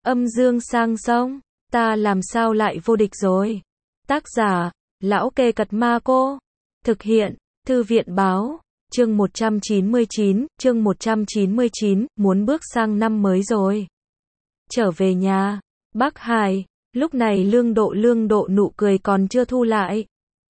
Âm dương sang sông, ta làm sao lại vô địch rồi. Tác giả, Lão Kê Cật Ma Cô. Thực hiện, Thư viện báo. Chương 199, muốn bước sang năm mới rồi. Trở về nhà, Bắc Hải, lúc này Lương Độ nụ cười còn chưa thu lại.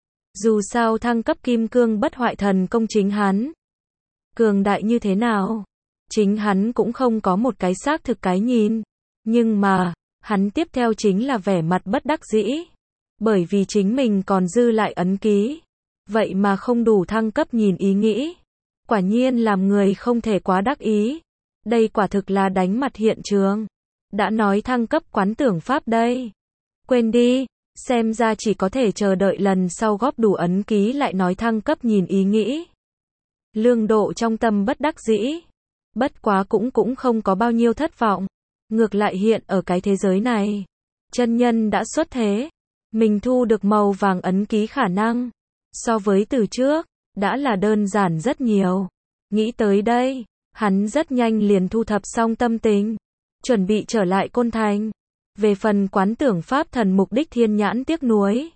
Dù sao thăng cấp kim cương bất hoại thần công chính hắn cường đại như thế nào, chính hắn cũng không có một cái xác thực cái nhìn. Nhưng mà, hắn tiếp theo chính là vẻ mặt bất đắc dĩ. Bởi vì chính mình còn dư lại ấn ký. Vậy mà không đủ thăng cấp nhìn ý nghĩ. Quả nhiên làm người không thể quá đắc ý. Đây quả thực là đánh mặt hiện trường. Đã nói thăng cấp quán tưởng pháp đây. Quên đi, xem ra chỉ có thể chờ đợi lần sau góp đủ ấn ký lại nói thăng cấp nhìn ý nghĩ. Lương Độ trong tâm bất đắc dĩ. Bất quá cũng không có bao nhiêu thất vọng. Ngược lại hiện ở cái thế giới này, chân nhân đã xuất thế. Mình thu được màu vàng ấn ký khả năng. So với từ trước, đã là đơn giản rất nhiều. Nghĩ tới đây, hắn rất nhanh liền thu thập xong tâm tình. Chuẩn bị trở lại Côn Thành. Về phần quán tưởng pháp thần mục đích thiên nhãn tiếc nuối.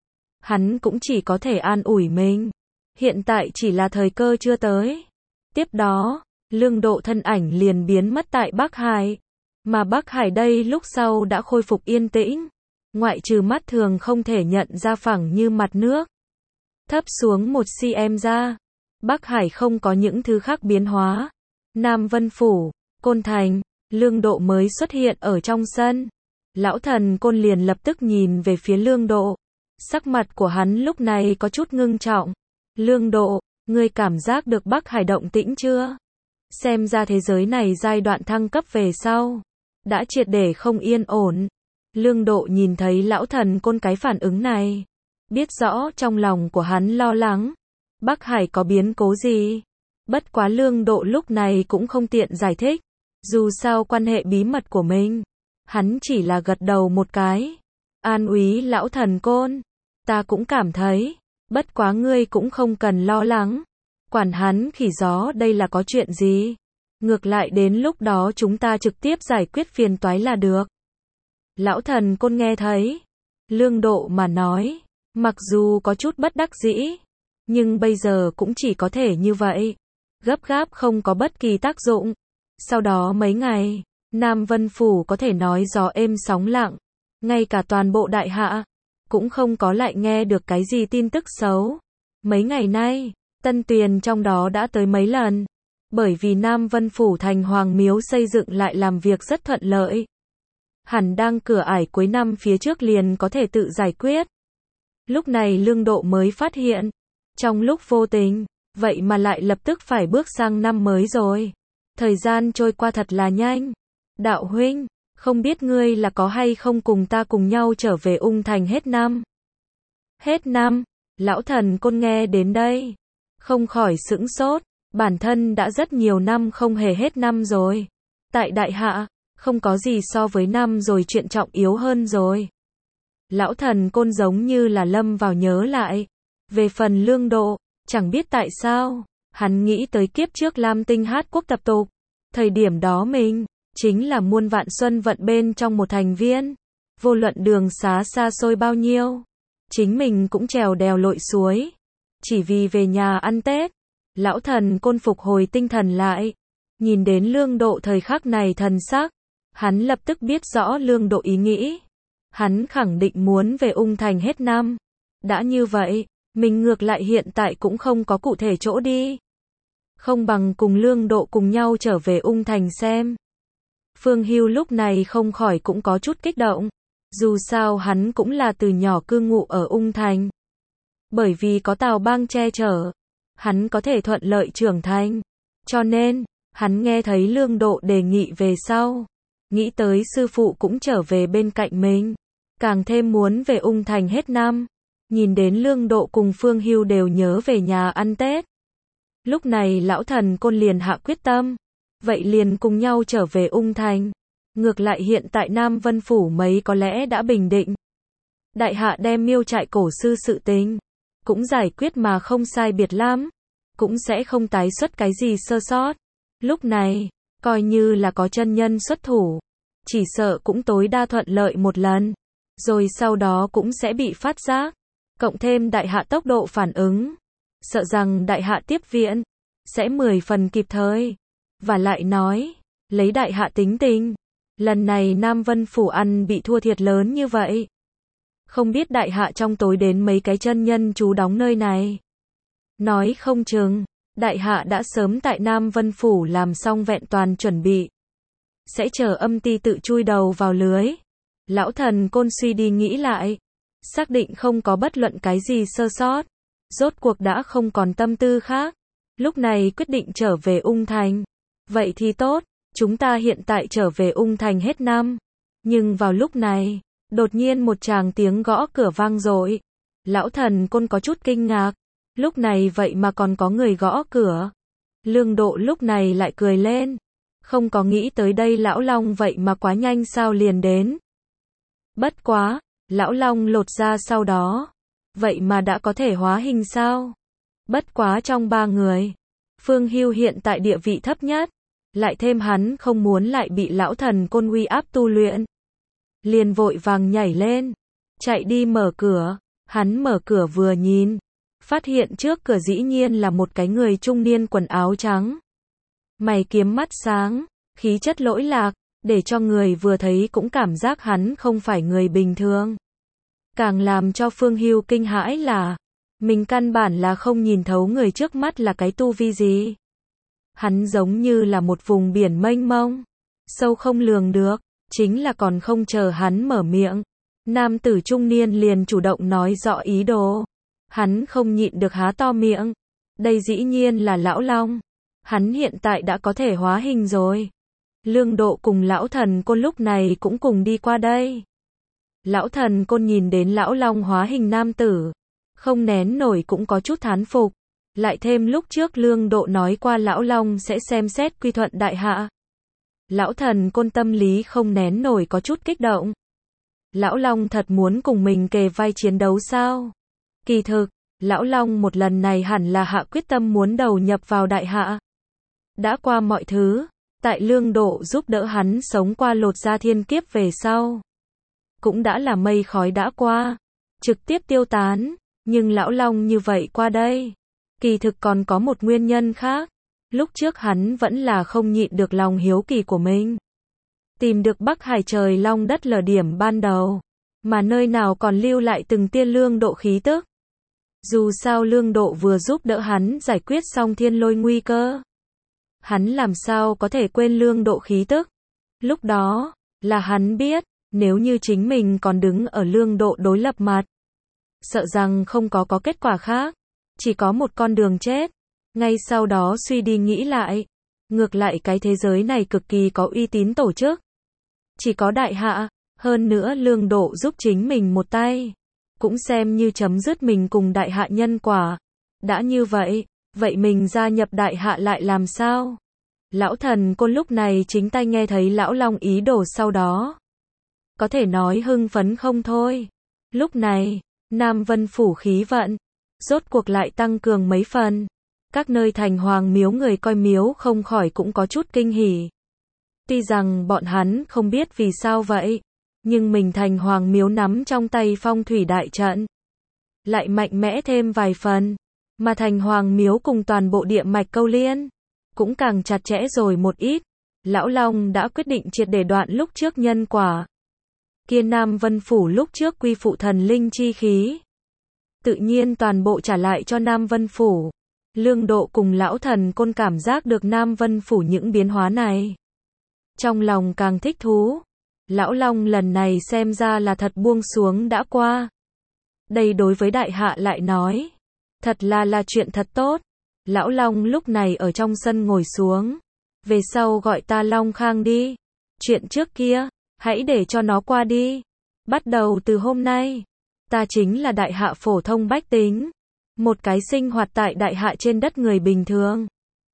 Hắn cũng chỉ có thể an ủi mình. Hiện tại chỉ là thời cơ chưa tới. Tiếp đó, Lương Độ thân ảnh liền biến mất tại Bắc Hải. Mà Bắc Hải đây lúc sau đã khôi phục yên tĩnh. Ngoại trừ mắt thường không thể nhận ra phẳng như mặt nước. Thấp xuống 1 cm ra. Bắc Hải không có những thứ khác biến hóa. Nam Vân Phủ, Côn Thành, Lương Độ mới xuất hiện ở trong sân. Lão thần Côn liền lập tức nhìn về phía Lương Độ. Sắc mặt của hắn lúc này có chút ngưng trọng. Lương Độ, ngươi cảm giác được Bắc Hải động tĩnh chưa? Xem ra thế giới này giai đoạn thăng cấp về sau đã triệt để không yên ổn. Lương Độ nhìn thấy lão thần Côn cái phản ứng này, biết rõ trong lòng của hắn lo lắng. Bắc Hải có biến cố gì? Bất quá Lương Độ lúc này cũng không tiện giải thích. Dù sao quan hệ bí mật của mình, hắn chỉ là gật đầu một cái. An úy lão thần Côn, ta cũng cảm thấy, bất quá ngươi cũng không cần lo lắng. Quản hắn khỉ gió đây là có chuyện gì? Ngược lại đến lúc đó chúng ta trực tiếp giải quyết phiền toái là được. Lão thần Côn nghe thấy Lương Độ mà nói, mặc dù có chút bất đắc dĩ, nhưng bây giờ cũng chỉ có thể như vậy. Gấp gáp không có bất kỳ tác dụng. Sau đó mấy ngày, Nam Vân Phủ có thể nói gió êm sóng lặng. Ngay cả toàn bộ đại hạ, cũng không có lại nghe được cái gì tin tức xấu. Mấy ngày nay, Tân Tuyền trong đó đã tới mấy lần. Bởi vì Nam Vân Phủ thành hoàng miếu xây dựng lại làm việc rất thuận lợi. Hẳn đang cửa ải cuối năm phía trước liền có thể tự giải quyết. Lúc này Lương Độ mới phát hiện. Trong lúc vô tình, vậy mà lại lập tức phải bước sang năm mới rồi. Thời gian trôi qua thật là nhanh. Đạo huynh, không biết ngươi là có hay không cùng ta cùng nhau trở về Ung Thành hết năm. Hết năm, lão thần Côn nghe đến đây. Không khỏi sững sốt, bản thân đã rất nhiều năm không hề hết năm rồi. Tại đại hạ, không có gì so với năm rồi chuyện trọng yếu hơn rồi. Lão thần Côn giống như là lâm vào nhớ lại. Về phần Lương Độ, chẳng biết tại sao, hắn nghĩ tới kiếp trước Lam Tinh hát quốc tập tục. Thời điểm đó mình, chính là muôn vạn xuân vận bên trong một thành viên. Vô luận đường xá xa xôi bao nhiêu, chính mình cũng trèo đèo lội suối. Chỉ vì về nhà ăn Tết. Lão thần Côn phục hồi tinh thần lại. Nhìn đến Lương Độ thời khắc này thần sắc, hắn lập tức biết rõ Lương Độ ý nghĩ. Hắn khẳng định muốn về Ung Thành hết năm. Đã như vậy, mình ngược lại hiện tại cũng không có cụ thể chỗ đi. Không bằng cùng Lương Độ cùng nhau trở về Ung Thành xem. Phương Hưu lúc này không khỏi cũng có chút kích động. Dù sao hắn cũng là từ nhỏ cư ngụ ở Ung Thành. Bởi vì có Tào Bang che chở, hắn có thể thuận lợi trưởng thành. Cho nên, hắn nghe thấy Lương Độ đề nghị về sau. Nghĩ tới sư phụ cũng trở về bên cạnh mình. Càng thêm muốn về Ung Thành hết năm. Nhìn đến Lương Độ cùng Phương Hưu đều nhớ về nhà ăn Tết. Lúc này lão thần Côn liền hạ quyết tâm. Vậy liền cùng nhau trở về Ung Thành. Ngược lại hiện tại Nam Vân Phủ mấy có lẽ đã bình định. Đại hạ đem miêu trại cổ sư sự tình cũng giải quyết mà không sai biệt lắm. Cũng sẽ không tái xuất cái gì sơ sót. Lúc này, coi như là có chân nhân xuất thủ. chỉ sợ cũng tối đa thuận lợi một lần, rồi sau đó cũng sẽ bị phát giác, cộng thêm đại hạ tốc độ phản ứng, sợ rằng đại hạ tiếp viện sẽ 10 phần kịp thời. Và lại nói, lấy đại hạ tính tình, lần này Nam Vân Phủ ăn bị thua thiệt lớn như vậy, không biết đại hạ trong tối đến mấy cái chân nhân trú đóng nơi này. Nói không chừng, đại hạ đã sớm tại Nam Vân Phủ làm xong vẹn toàn chuẩn bị, sẽ chờ âm ti tự chui đầu vào lưới. Lão thần côn suy đi nghĩ lại, xác định không có bất luận cái gì sơ sót, rốt cuộc đã không còn tâm tư khác, lúc này quyết định trở về Ung Thành. Vậy thì tốt, chúng ta hiện tại trở về Ung Thành hết năm. Nhưng vào lúc này, đột nhiên một tràng tiếng gõ cửa vang dội. Lão thần côn có chút kinh ngạc, lúc này vậy mà còn có người gõ cửa. Lương Độ lúc này lại cười lên, không có nghĩ tới đây lão long vậy mà quá nhanh sao liền đến. Bất quá, lão long lột ra sau đó, vậy mà đã có thể hóa hình sao? Bất quá trong ba người, Phương Hưu hiện tại địa vị thấp nhất, lại thêm hắn không muốn lại bị lão thần côn uy áp tu luyện, liền vội vàng nhảy lên, chạy đi mở cửa. Hắn mở cửa vừa nhìn, phát hiện trước cửa dĩ nhiên là một cái người trung niên quần áo trắng, mày kiếm mắt sáng, khí chất lỗi lạc, để cho người vừa thấy cũng cảm giác hắn không phải người bình thường. Càng làm cho Phương Hưu kinh hãi là, mình căn bản là không nhìn thấu người trước mắt là cái tu vi gì. Hắn giống như là một vùng biển mênh mông, sâu không lường được, chính là còn không chờ hắn mở miệng, nam tử trung niên liền chủ động nói rõ ý đồ. Hắn không nhịn được há to miệng, đây dĩ nhiên là lão long, hắn hiện tại đã có thể hóa hình rồi. Lương Độ cùng lão thần côn lúc này cũng cùng đi qua đây. Lão thần côn nhìn đến lão long hóa hình nam tử, không nén nổi cũng có chút thán phục. Lại thêm lúc trước Lương Độ nói qua lão long sẽ xem xét quy thuận đại hạ. Lão thần côn tâm lý không nén nổi có chút kích động. Lão long thật muốn cùng mình kề vai chiến đấu sao? Kỳ thực, lão long một lần này hẳn là hạ quyết tâm muốn đầu nhập vào đại hạ. Đã qua mọi thứ, tại Lương Độ giúp đỡ hắn sống qua lột ra thiên kiếp về sau, cũng đã là mây khói đã qua, trực tiếp tiêu tán. Nhưng lão long như vậy qua đây, kỳ thực còn có một nguyên nhân khác. Lúc trước hắn vẫn là không nhịn được lòng hiếu kỳ của mình, tìm được Bắc Hải trời long đất lở điểm ban đầu, mà nơi nào còn lưu lại từng tia Lương Độ khí tức. Dù sao Lương Độ vừa giúp đỡ hắn giải quyết xong thiên lôi nguy cơ, hắn làm sao có thể quên Lương Độ khí tức. Lúc đó, là hắn biết, nếu như chính mình còn đứng ở Lương Độ đối lập mặt, sợ rằng không có kết quả khác, chỉ có một con đường chết. Ngay sau đó suy đi nghĩ lại, ngược lại cái thế giới này cực kỳ có uy tín tổ chức, chỉ có đại hạ, hơn nữa Lương Độ giúp chính mình một tay, cũng xem như chấm dứt mình cùng đại hạ nhân quả. Đã như vậy, vậy mình gia nhập đại hạ lại làm sao? Lão thần côn lúc này chính tay nghe thấy lão long ý đồ sau đó, có thể nói hưng phấn không thôi. Lúc này, Nam Vân Phủ khí vận, rốt cuộc lại tăng cường mấy phần. Các nơi thành hoàng miếu người coi miếu không khỏi cũng có chút kinh hỉ. Tuy rằng bọn hắn không biết vì sao vậy, nhưng mình thành hoàng miếu nắm trong tay phong thủy đại trận, lại mạnh mẽ thêm vài phần. Mà thành hoàng miếu cùng toàn bộ địa mạch câu liên, cũng càng chặt chẽ rồi một ít. Lão long đã quyết định triệt để đoạn lúc trước nhân quả. Kia Nam Vân Phủ lúc trước quy phụ thần linh chi khí, tự nhiên toàn bộ trả lại cho Nam Vân Phủ. Lương Độ cùng lão thần côn cảm giác được Nam Vân Phủ những biến hóa này, trong lòng càng thích thú. Lão long lần này xem ra là thật buông xuống đã qua. Đây đối với đại hạ lại nói, thật là chuyện thật tốt. Lão long lúc này ở trong sân ngồi xuống. Về sau gọi ta Long Khang đi. Chuyện trước kia, hãy để cho nó qua đi. Bắt đầu từ hôm nay, ta chính là đại hạ phổ thông bách tính, một cái sinh hoạt tại đại hạ trên đất người bình thường.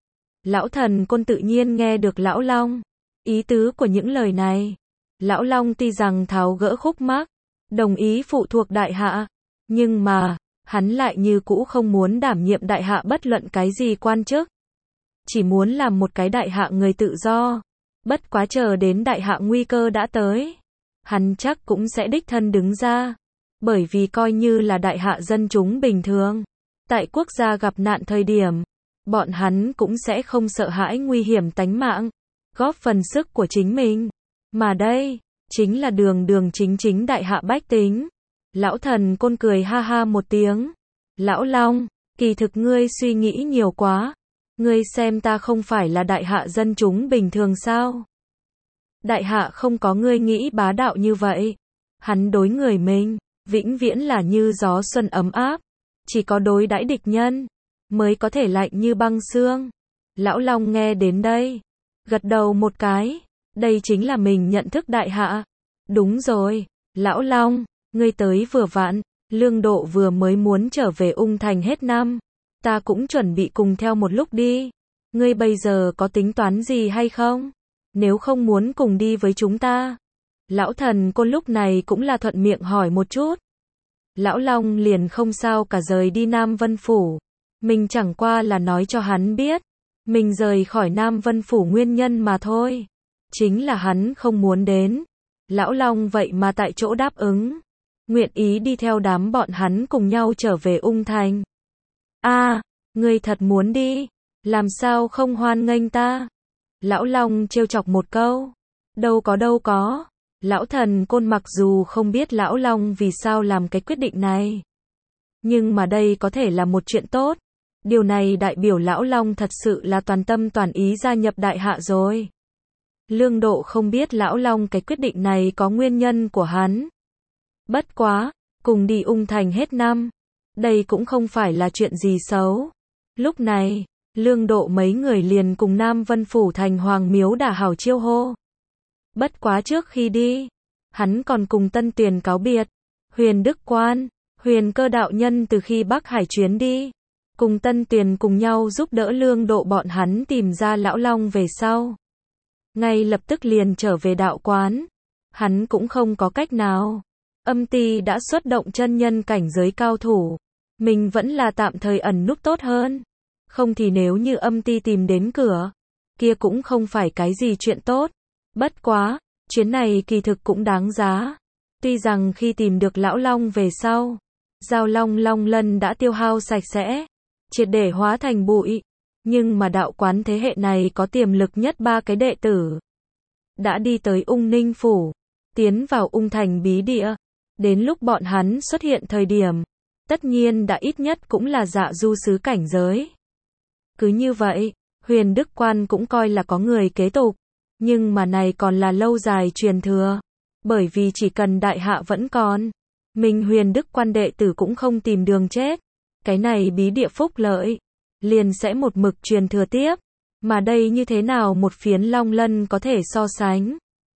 Lão thần côn tự nhiên nghe được lão long ý tứ của những lời này. Lão long tuy rằng tháo gỡ khúc mắc, đồng ý phụ thuộc đại hạ, nhưng mà hắn lại như cũ không muốn đảm nhiệm đại hạ bất luận cái gì quan chức, chỉ muốn làm một cái đại hạ người tự do. Bất quá chờ đến đại hạ nguy cơ đã tới, hắn chắc cũng sẽ đích thân đứng ra. Bởi vì coi như là đại hạ dân chúng bình thường, tại quốc gia gặp nạn thời điểm, bọn hắn cũng sẽ không sợ hãi nguy hiểm tánh mạng, góp phần sức của chính mình. Mà đây, chính là đường đường chính chính đại hạ bách tính. Lão thần côn cười ha ha một tiếng. Lão Long, kỳ thực ngươi suy nghĩ nhiều quá. Ngươi xem ta không phải là đại hạ dân chúng bình thường sao? Đại hạ không có ngươi nghĩ bá đạo như vậy. Hắn đối người mình, vĩnh viễn là như gió xuân ấm áp. Chỉ có đối đãi địch nhân, mới có thể lạnh như băng xương. Lão Long nghe đến đây, gật đầu một cái. Đây chính là mình nhận thức đại hạ. Đúng rồi, Lão Long, ngươi tới vừa vặn, Lương Độ vừa mới muốn trở về Ung Thành hết năm. Ta cũng chuẩn bị cùng theo một lúc đi. Ngươi bây giờ có tính toán gì hay không? Nếu không muốn cùng đi với chúng ta. Lão thần côn lúc này cũng là thuận miệng hỏi một chút. Lão Long liền không sao cả rời đi Nam Vân Phủ. Mình chẳng qua là nói cho hắn biết. Mình rời khỏi Nam Vân Phủ nguyên nhân mà thôi. Chính là hắn không muốn đến. Lão Long vậy mà tại chỗ đáp ứng. Nguyện ý đi theo đám bọn hắn cùng nhau trở về Ung Thành. Ngươi thật muốn đi. Làm sao không hoan nghênh ta? Lão Long trêu chọc một câu. Đâu có. Lão thần côn mặc dù không biết Lão Long vì sao làm cái quyết định này. Nhưng mà đây có thể là một chuyện tốt. Điều này đại biểu Lão Long thật sự là toàn tâm toàn ý gia nhập đại hạ rồi. Lương Độ không biết Lão Long cái quyết định này có nguyên nhân của hắn. Bất quá, cùng đi Ung Thành hết năm. Đây cũng không phải là chuyện gì xấu. Lúc này, Lương Độ mấy người liền cùng Nam Vân Phủ thành Hoàng Miếu đả hảo chiêu hô. Bất quá trước khi đi, hắn còn cùng Tân Tuyền cáo biệt. Huyền Đức Quan, Huyền Cơ đạo nhân từ khi Bắc Hải chuyến đi, cùng Tân Tuyền cùng nhau giúp đỡ Lương Độ bọn hắn tìm ra Lão Long về sau. Ngay lập tức liền trở về đạo quán. Hắn cũng không có cách nào. Âm Ti đã xuất động chân nhân cảnh giới cao thủ. Mình vẫn là tạm thời ẩn núp tốt hơn. Không thì nếu như Âm Ti tìm đến cửa, kia cũng không phải cái gì chuyện tốt. Bất quá, chuyến này kỳ thực cũng đáng giá. Tuy rằng khi tìm được Lão Long về sau, Giao Long Long Lân đã tiêu hao sạch sẽ, triệt để hóa thành bụi. Nhưng mà đạo quán thế hệ này có tiềm lực nhất 3 cái đệ tử. Đã đi tới Ung Ninh Phủ, tiến vào Ung Thành bí địa. Đến lúc bọn hắn xuất hiện thời điểm, tất nhiên đã ít nhất cũng là dạ du sứ cảnh giới. Cứ như vậy, Huyền Đức Quan cũng coi là có người kế tục. Nhưng mà này còn là lâu dài truyền thừa. Bởi vì chỉ cần đại hạ vẫn còn, mình Huyền Đức Quan đệ tử cũng không tìm đường chết. Cái này bí địa phúc lợi, liền sẽ một mực truyền thừa tiếp. Mà đây như thế nào một phiến Long Lân có thể so sánh?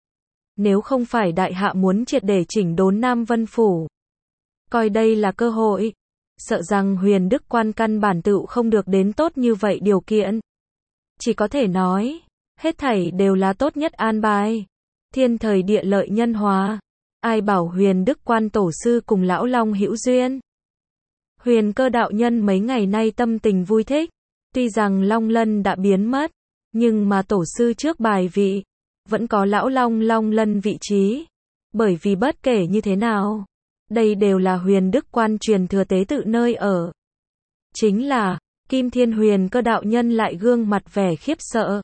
Nếu không phải đại hạ muốn triệt để chỉnh đốn Nam Vân Phủ, coi đây là cơ hội, sợ rằng Huyền Đức Quan căn bản tựu không được đến tốt như vậy điều kiện. Chỉ có thể nói, hết thảy đều là tốt nhất an bài. Thiên thời địa lợi nhân hòa. Ai bảo Huyền Đức Quan tổ sư cùng Lão Long hữu duyên. Huyền Cơ đạo nhân mấy ngày nay tâm tình vui thích. Tuy rằng Long Lân đã biến mất, nhưng mà tổ sư trước bài vị, vẫn có Lão Long Long Lân vị trí. Bởi vì bất kể như thế nào, đây đều là Huyền Đức Quan truyền thừa tế tự nơi ở. Chính là, Kim Thiên Huyền Cơ đạo nhân lại gương mặt vẻ khiếp sợ.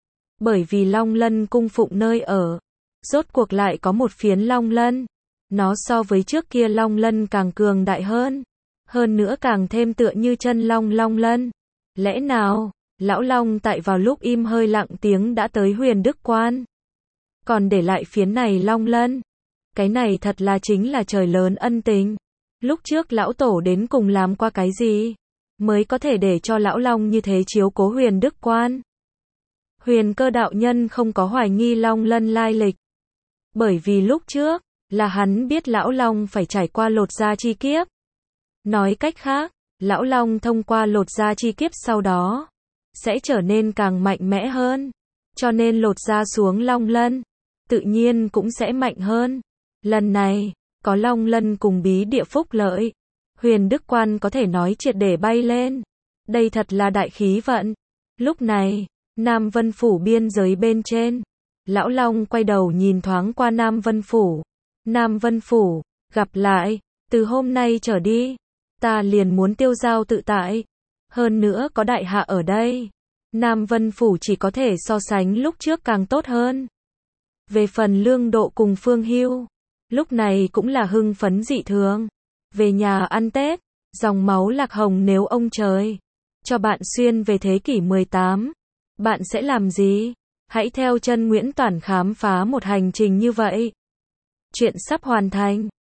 Bởi vì Long Lân cung phụng nơi ở, rốt cuộc lại có một phiến Long Lân. Nó so với trước kia Long Lân càng cường đại hơn. Hơn nữa càng thêm tựa như chân Long Long Lân. Lẽ nào, Lão Long tại vào lúc im hơi lặng tiếng đã tới Huyền Đức Quan, còn để lại phiến này Long Lân. Cái này thật là chính là trời lớn ân tình. Lúc trước Lão Tổ đến cùng làm qua cái gì, mới có thể để cho Lão Long như thế chiếu cố Huyền Đức Quan. Huyền Cơ đạo nhân không có hoài nghi Long Lân lai lịch. Bởi vì lúc trước, là hắn biết Lão Long phải trải qua lột da chi kiếp. Nói cách khác, Lão Long thông qua lột da chi kiếp sau đó, sẽ trở nên càng mạnh mẽ hơn. Cho nên lột da xuống Long Lân, tự nhiên cũng sẽ mạnh hơn. Lần này, có Long Lân cùng bí địa phúc lợi, Huyền Đức Quan có thể nói triệt để bay lên. Đây thật là đại khí vận. Lúc này, Nam Vân Phủ biên giới bên trên, Lão Long quay đầu nhìn thoáng qua Nam Vân Phủ. Nam Vân Phủ, gặp lại, từ hôm nay trở đi, ta liền muốn tiêu dao tự tại. Hơn nữa có đại hạ ở đây, Nam Vân Phủ chỉ có thể so sánh lúc trước càng tốt hơn. Về phần Lương Độ cùng Phương Hưu, lúc này cũng là hưng phấn dị thường. Về nhà ăn Tết, dòng máu Lạc Hồng nếu ông trời cho bạn xuyên về thế kỷ 18, bạn sẽ làm gì? Hãy theo chân Nguyễn Toản khám phá một hành trình như vậy. Chuyện sắp hoàn thành.